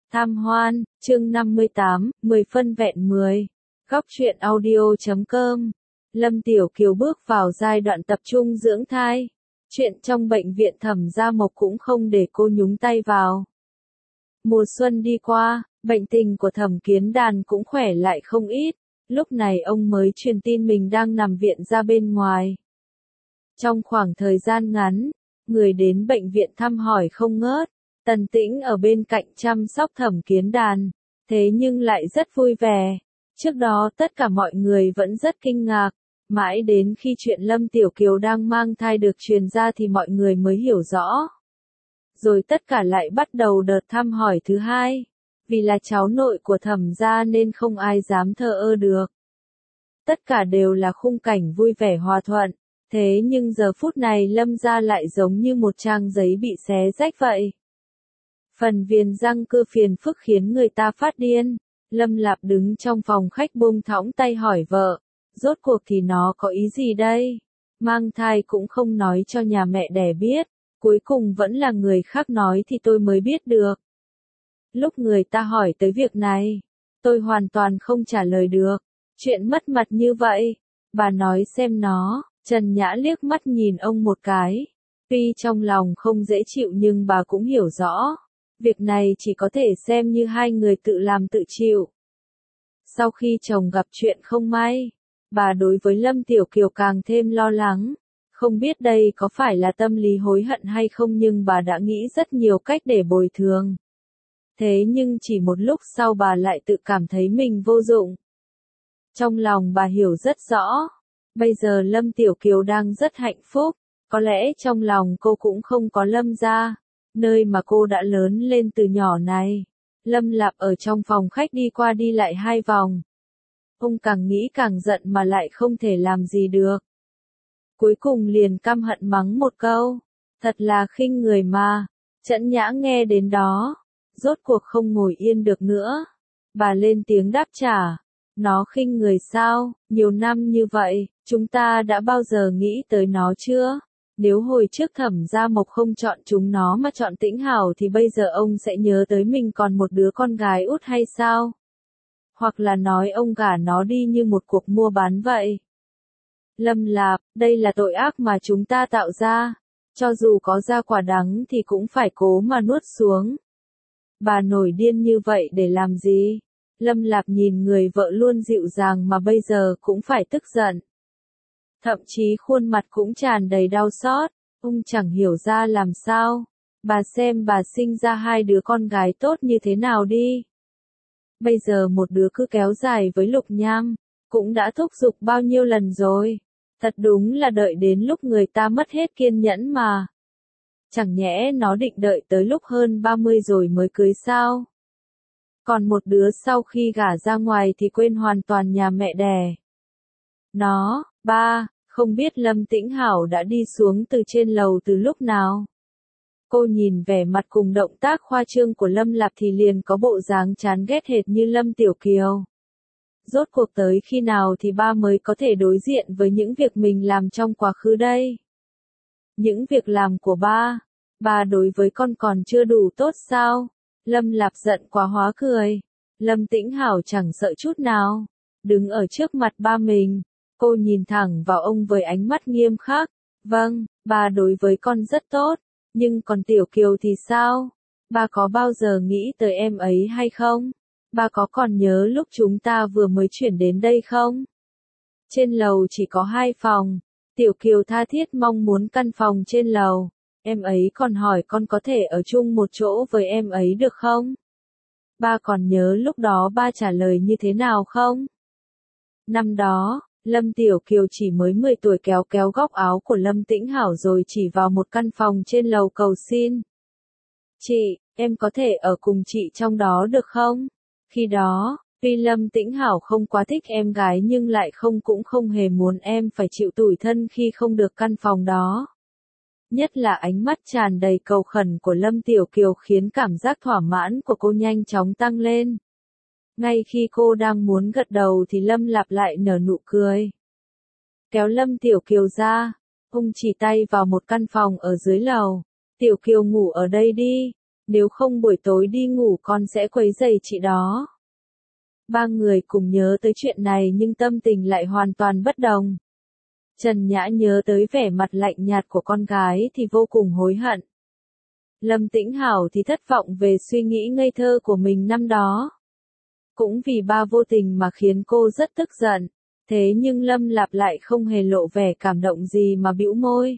Tham hoan, chương 58, 10 phân vẹn 10. Góc truyện audio.com. Lâm Tiểu Kiều bước vào giai đoạn tập trung dưỡng thai. Chuyện trong bệnh viện Thẩm Gia Mộc cũng không để cô nhúng tay vào. Mùa xuân đi qua, bệnh tình của Thẩm Kiến Đàn cũng khỏe lại không ít. Lúc này ông mới truyền tin mình đang nằm viện ra bên ngoài. Trong khoảng thời gian ngắn, người đến bệnh viện thăm hỏi không ngớt. Tần Tĩnh ở bên cạnh chăm sóc Thẩm Kiến Đàn, thế nhưng lại rất vui vẻ. Trước đó tất cả mọi người vẫn rất kinh ngạc, mãi đến khi chuyện Lâm Tiểu Kiều đang mang thai được truyền ra thì mọi người mới hiểu rõ. Rồi tất cả lại bắt đầu đợt thăm hỏi thứ hai, vì là cháu nội của Thẩm gia nên không ai dám thờ ơ được. Tất cả đều là khung cảnh vui vẻ hòa thuận, thế nhưng giờ phút này Lâm gia lại giống như một trang giấy bị xé rách vậy. Phần viền răng cưa phiền phức khiến người ta phát điên. Lâm Lạp đứng trong phòng khách buông thõng tay hỏi vợ, rốt cuộc thì nó có ý gì đây? Mang thai cũng không nói cho nhà mẹ đẻ biết, cuối cùng vẫn là người khác nói thì tôi mới biết được. Lúc người ta hỏi tới việc này, tôi hoàn toàn không trả lời được. Chuyện mất mặt như vậy, bà nói xem nó. Trần Nhã liếc mắt nhìn ông một cái. Tuy trong lòng không dễ chịu nhưng bà cũng hiểu rõ. Việc này chỉ có thể xem như hai người tự làm tự chịu. Sau khi chồng gặp chuyện không may, bà đối với Lâm Tiểu Kiều càng thêm lo lắng. Không biết đây có phải là tâm lý hối hận hay không nhưng bà đã nghĩ rất nhiều cách để bồi thường. Thế nhưng chỉ một lúc sau bà lại tự cảm thấy mình vô dụng. Trong lòng bà hiểu rất rõ, bây giờ Lâm Tiểu Kiều đang rất hạnh phúc, có lẽ trong lòng cô cũng không có Lâm gia. Nơi mà cô đã lớn lên từ nhỏ này. Lâm Lạp ở trong phòng khách đi qua đi lại 2 vòng. Ông càng nghĩ càng giận mà lại không thể làm gì được. Cuối cùng liền căm hận mắng một câu. Thật là khinh người mà. Trẫn Nhã nghe đến đó. Rốt cuộc không ngồi yên được nữa. Bà lên tiếng đáp trả. Nó khinh người sao? Nhiều năm như vậy, chúng ta đã bao giờ nghĩ tới nó chưa? Nếu hồi trước Thẩm Gia Mộc không chọn chúng nó mà chọn Tĩnh Hảo thì bây giờ ông sẽ nhớ tới mình còn một đứa con gái út hay sao? Hoặc là nói ông gả nó đi như một cuộc mua bán vậy. Lâm Lạp, đây là tội ác mà chúng ta tạo ra. Cho dù có ra quả đắng thì cũng phải cố mà nuốt xuống. Bà nổi điên như vậy để làm gì? Lâm Lạp nhìn người vợ luôn dịu dàng mà bây giờ cũng phải tức giận. Thậm chí khuôn mặt cũng tràn đầy đau xót, ông chẳng hiểu ra làm sao. Bà xem bà sinh ra 2 đứa con gái tốt như thế nào đi. Bây giờ một đứa cứ kéo dài với Lục Nham, cũng đã thúc giục bao nhiêu lần rồi. Thật đúng là đợi đến lúc người ta mất hết kiên nhẫn mà. Chẳng nhẽ nó định đợi tới lúc hơn 30 rồi mới cưới sao? Còn một đứa sau khi gả ra ngoài thì quên hoàn toàn nhà mẹ đẻ. Nó, ba, không biết Lâm Tĩnh Hảo đã đi xuống từ trên lầu từ lúc nào. Cô nhìn vẻ mặt cùng động tác khoa trương của Lâm Lạp thì liền có bộ dáng chán ghét hệt như Lâm Tiểu Kiều. Rốt cuộc tới khi nào thì ba mới có thể đối diện với những việc mình làm trong quá khứ đây? Những việc làm của ba đối với con còn chưa đủ tốt sao? Lâm Lạp giận quá hóa cười. Lâm Tĩnh Hảo chẳng sợ chút nào. Đứng ở trước mặt ba mình. Cô nhìn thẳng vào ông với ánh mắt nghiêm khắc. Vâng, ba đối với con rất tốt. Nhưng còn Tiểu Kiều thì sao? Ba có bao giờ nghĩ tới em ấy hay không? Ba có còn nhớ lúc chúng ta vừa mới chuyển đến đây không? Trên lầu chỉ có 2 phòng. Tiểu Kiều tha thiết mong muốn căn phòng trên lầu. Em ấy còn hỏi con có thể ở chung một chỗ với em ấy được không? Ba còn nhớ lúc đó ba trả lời như thế nào không? Năm đó, Lâm Tiểu Kiều chỉ mới 10 tuổi kéo kéo góc áo của Lâm Tĩnh Hảo rồi chỉ vào một căn phòng trên lầu cầu xin. Chị, em có thể ở cùng chị trong đó được không? Khi đó, tuy Lâm Tĩnh Hảo không quá thích em gái nhưng lại cũng không hề muốn em phải chịu tủi thân khi không được căn phòng đó. Nhất là ánh mắt tràn đầy cầu khẩn của Lâm Tiểu Kiều khiến cảm giác thỏa mãn của cô nhanh chóng tăng lên. Ngay khi cô đang muốn gật đầu thì Lâm Lạp lại nở nụ cười. Kéo Lâm Tiểu Kiều ra, ông chỉ tay vào một căn phòng ở dưới lầu. Tiểu Kiều ngủ ở đây đi. nếu không buổi tối đi ngủ con sẽ quấy rầy chị đó. Ba người cùng nhớ tới chuyện này nhưng tâm tình lại hoàn toàn bất đồng. Trần Nhã nhớ tới vẻ mặt lạnh nhạt của con gái thì vô cùng hối hận. Lâm Tĩnh Hảo thì thất vọng về suy nghĩ ngây thơ của mình năm đó. Cũng vì ba vô tình mà khiến cô rất tức giận. Thế nhưng Lâm Lạp lại không hề lộ vẻ cảm động gì mà bĩu môi.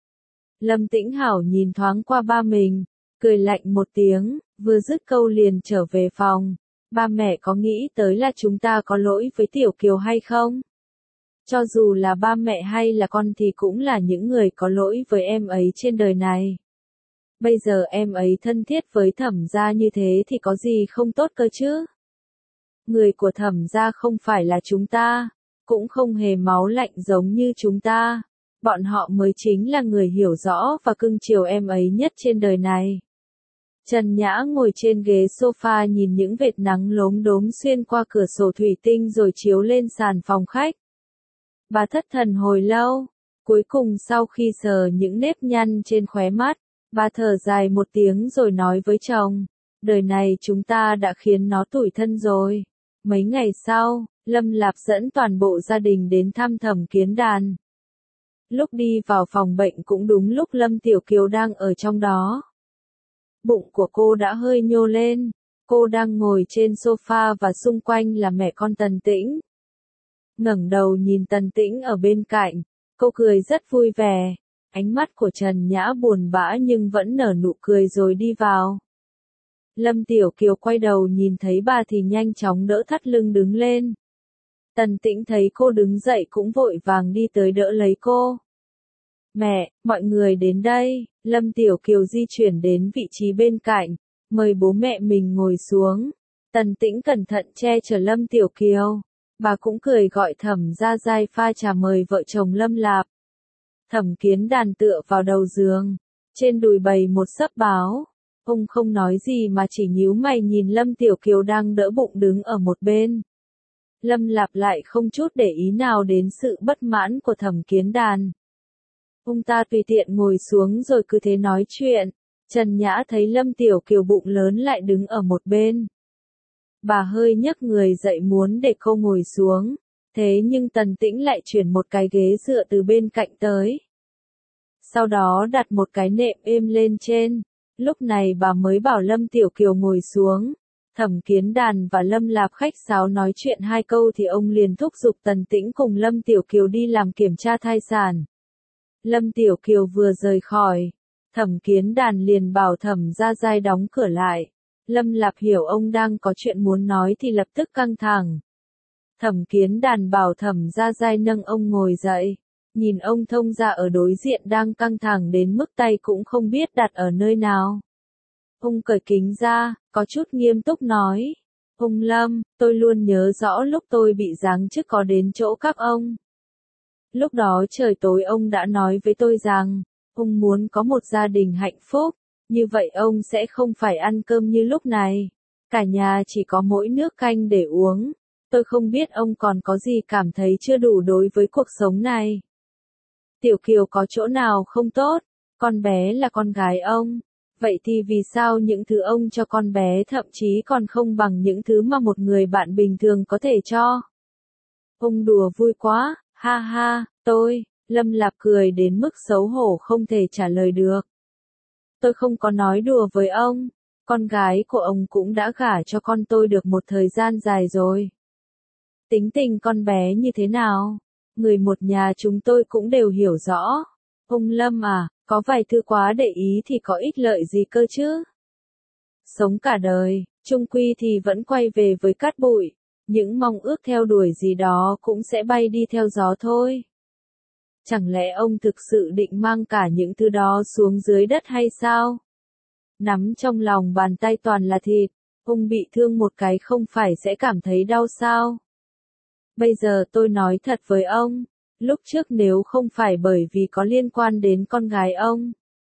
Lâm Tĩnh Hảo nhìn thoáng qua ba mình, cười lạnh một tiếng, vừa dứt câu liền trở về phòng. Ba mẹ có nghĩ tới là chúng ta có lỗi với Tiểu Kiều hay không? Cho dù là ba mẹ hay là con thì cũng là những người có lỗi với em ấy trên đời này. Bây giờ em ấy thân thiết với Thẩm gia như thế thì có gì không tốt cơ chứ? Người của Thẩm gia không phải là chúng ta, cũng không hề máu lạnh giống như chúng ta. Bọn họ mới chính là người hiểu rõ và cưng chiều em ấy nhất trên đời này. Trần Nhã ngồi trên ghế sofa nhìn những vệt nắng lốm đốm xuyên qua cửa sổ thủy tinh rồi chiếu lên sàn phòng khách. Bà thất thần hồi lâu, cuối cùng sau khi sờ những nếp nhăn trên khóe mắt, bà thở dài một tiếng rồi nói với chồng, đời này chúng ta đã khiến nó tủi thân rồi. Mấy ngày sau, Lâm Lạp dẫn toàn bộ gia đình đến thăm Thẩm Kiến Đàn. Lúc đi vào phòng bệnh cũng đúng lúc Lâm Tiểu Kiều đang ở trong đó. Bụng của cô đã hơi nhô lên, cô đang ngồi trên sofa và xung quanh là mẹ con Tần Tĩnh. Ngẩng đầu nhìn Tần Tĩnh ở bên cạnh, cô cười rất vui vẻ, ánh mắt của Trần Nhã buồn bã nhưng vẫn nở nụ cười rồi đi vào. Lâm Tiểu Kiều quay đầu nhìn thấy bà thì nhanh chóng đỡ thắt lưng đứng lên. Tần Tĩnh thấy cô đứng dậy cũng vội vàng đi tới đỡ lấy cô. Mẹ, mọi người đến đây. Lâm Tiểu Kiều di chuyển đến vị trí bên cạnh, mời bố mẹ mình ngồi xuống. Tần Tĩnh cẩn thận che chở Lâm Tiểu Kiều. Bà cũng cười gọi Thẩm Gia Giai pha trà mời vợ chồng Lâm Lạp. Thẩm Kiến Đàn tựa vào đầu giường, trên đùi bày một sấp báo. Ông không nói gì mà chỉ nhíu mày nhìn Lâm Tiểu Kiều đang đỡ bụng đứng ở một bên. Lâm Lạp lại không chút để ý nào đến sự bất mãn của Thẩm Kiến Đàn. Ông ta tùy tiện ngồi xuống rồi cứ thế nói chuyện. Trần Nhã thấy Lâm Tiểu Kiều bụng lớn lại đứng ở một bên. Bà hơi nhấc người dậy muốn để cô ngồi xuống. Thế nhưng Tần Tĩnh lại chuyển một cái ghế dựa từ bên cạnh tới. Sau đó đặt một cái nệm êm lên trên. Lúc này bà mới bảo Lâm Tiểu Kiều ngồi xuống. Thẩm Kiến Đàn và Lâm Lạp khách sáo nói chuyện hai câu thì ông liền thúc giục Tần Tĩnh cùng Lâm Tiểu Kiều đi làm kiểm tra thai sản. Lâm Tiểu Kiều vừa rời khỏi, Thẩm Kiến Đàn liền bảo Thẩm Gia Giai đóng cửa lại. Lâm Lạp hiểu ông đang có chuyện muốn nói thì lập tức căng thẳng. Thẩm Kiến Đàn bảo Thẩm Gia Giai nâng ông ngồi dậy, nhìn ông thông gia ở đối diện đang căng thẳng đến mức tay cũng không biết đặt ở nơi nào. Ông cởi kính ra, có chút nghiêm túc nói, ông Lâm, tôi luôn nhớ rõ lúc tôi bị giáng chức có đến chỗ các ông. Lúc đó trời tối ông đã nói với tôi rằng, ông muốn có một gia đình hạnh phúc, như vậy ông sẽ không phải ăn cơm như lúc này. Cả nhà chỉ có mỗi nước canh để uống. Tôi không biết ông còn có gì cảm thấy chưa đủ đối với cuộc sống này. Tiểu Kiều có chỗ nào không tốt, con bé là con gái ông. Vậy thì vì sao những thứ ông cho con bé thậm chí còn không bằng những thứ mà một người bạn bình thường có thể cho? Ông đùa vui quá. Ha ha, Lâm Lạp cười đến mức xấu hổ không thể trả lời được. Tôi không có nói đùa với ông, con gái của ông cũng đã gả cho con tôi được một thời gian dài rồi. Tính tình con bé như thế nào? Người một nhà chúng tôi cũng đều hiểu rõ. Ông Lâm à, có vài thứ quá để ý thì có ích lợi gì cơ chứ? Sống cả đời, chung quy thì vẫn quay về với cát bụi. Những mong ước theo đuổi gì đó cũng sẽ bay đi theo gió thôi. Chẳng lẽ ông thực sự định mang cả những thứ đó xuống dưới đất hay sao? Nắm trong lòng bàn tay toàn là thịt, ông bị thương một cái không phải sẽ cảm thấy đau sao? Bây giờ tôi nói thật với ông, lúc trước nếu không phải bởi vì có liên quan đến con gái ông,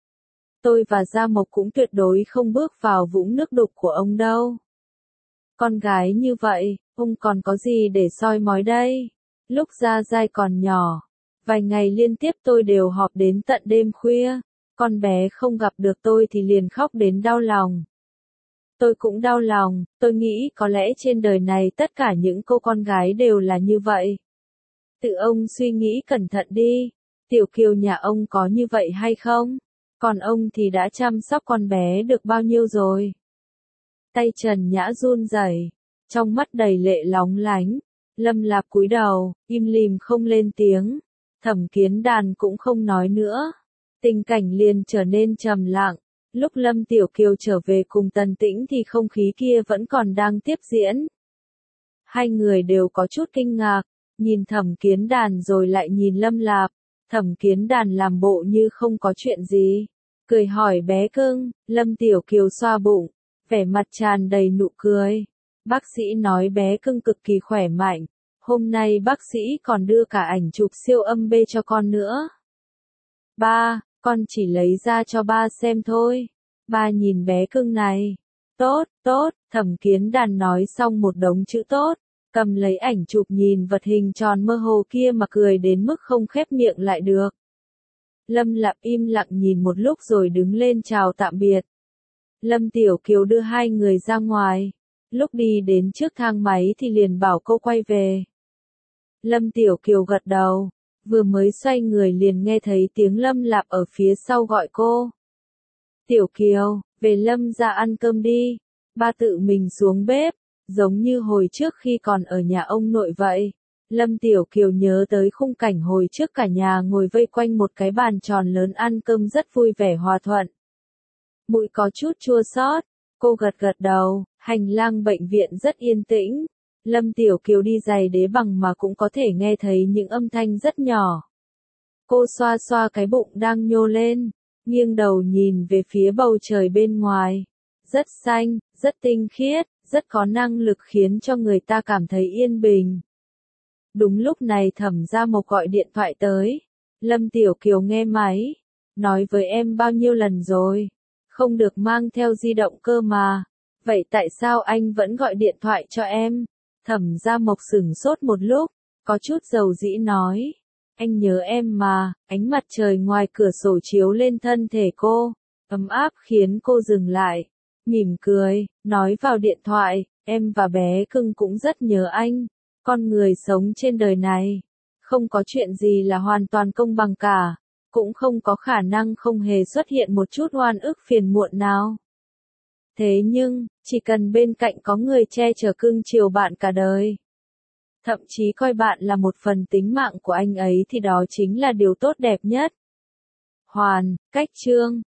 tôi và Gia Mộc cũng tuyệt đối không bước vào vũng nước đục của ông đâu. Con gái như vậy, ông còn có gì để soi mói đây? Lúc Gia Giai còn nhỏ, vài ngày liên tiếp tôi đều họp đến tận đêm khuya. Con bé không gặp được tôi thì liền khóc đến đau lòng. Tôi cũng đau lòng, tôi nghĩ có lẽ trên đời này tất cả những cô con gái đều là như vậy. Tự ông suy nghĩ cẩn thận đi, Tiểu Kiều nhà ông có như vậy hay không? Còn ông thì đã chăm sóc con bé được bao nhiêu rồi? Tay Trần Nhã run rẩy, trong mắt đầy lệ lóng lánh. Lâm Lạp cúi đầu, im lìm không lên tiếng. Thẩm Kiến Đàn cũng không nói nữa. Tình cảnh liền trở nên trầm lặng. Lúc Lâm Tiểu Kiều trở về cùng Tần Tĩnh thì không khí kia vẫn còn đang tiếp diễn. Hai người đều có chút kinh ngạc, nhìn Thẩm Kiến Đàn rồi lại nhìn Lâm Lạp. Thẩm Kiến Đàn làm bộ như không có chuyện gì, cười hỏi bé cưng. Lâm Tiểu Kiều xoa bụng, vẻ mặt tràn đầy nụ cười. Bác sĩ nói bé cưng cực kỳ khỏe mạnh, hôm nay bác sĩ còn đưa cả ảnh chụp siêu âm B cho con nữa. Ba, con chỉ lấy ra cho ba xem thôi. Ba nhìn bé cưng này. Tốt, tốt, Thẩm Kiến Đàn nói xong một đống chữ tốt, cầm lấy ảnh chụp nhìn vật hình tròn mơ hồ kia mà cười đến mức không khép miệng lại được. Lâm Lạp im lặng nhìn một lúc rồi đứng lên chào tạm biệt. Lâm Tiểu Kiều đưa hai người ra ngoài. Lúc đi đến trước thang máy thì liền bảo cô quay về. Lâm Tiểu Kiều gật đầu, vừa mới xoay người liền nghe thấy tiếng Lâm Lạp ở phía sau gọi cô. Tiểu Kiều, về Lâm ra ăn cơm đi. Ba tự mình xuống bếp, giống như hồi trước khi còn ở nhà ông nội vậy. Lâm Tiểu Kiều nhớ tới khung cảnh hồi trước cả nhà ngồi vây quanh một cái bàn tròn lớn ăn cơm rất vui vẻ hòa thuận. Mũi có chút chua xót, cô gật gật đầu. Hành lang bệnh viện rất yên tĩnh. Lâm Tiểu Kiều đi giày đế bằng mà cũng có thể nghe thấy những âm thanh rất nhỏ. Cô xoa xoa cái bụng đang nhô lên, nghiêng đầu nhìn về phía bầu trời bên ngoài. Rất xanh, rất tinh khiết, rất có năng lực khiến cho người ta cảm thấy yên bình. Đúng lúc này Thẩm Gia Mộc gọi điện thoại tới. Lâm Tiểu Kiều nghe máy. Nói với em bao nhiêu lần rồi. Không được mang theo di động cơ mà. Vậy tại sao anh vẫn gọi điện thoại cho em? Thẩm Gia Mộc sửng sốt một lúc, có chút dầu dĩ nói. Anh nhớ em mà. Ánh mặt trời ngoài cửa sổ chiếu lên thân thể cô, ấm áp khiến cô dừng lại. Mỉm cười, nói vào điện thoại, em và bé cưng cũng rất nhớ anh. Con người sống trên đời này, không có chuyện gì là hoàn toàn công bằng cả, cũng không có khả năng không hề xuất hiện một chút oan ức phiền muộn nào. Thế nhưng, chỉ cần bên cạnh có người che chở cưng chiều bạn cả đời, thậm chí coi bạn là một phần tính mạng của anh ấy thì đó chính là điều tốt đẹp nhất. Hoàn, Cách Chương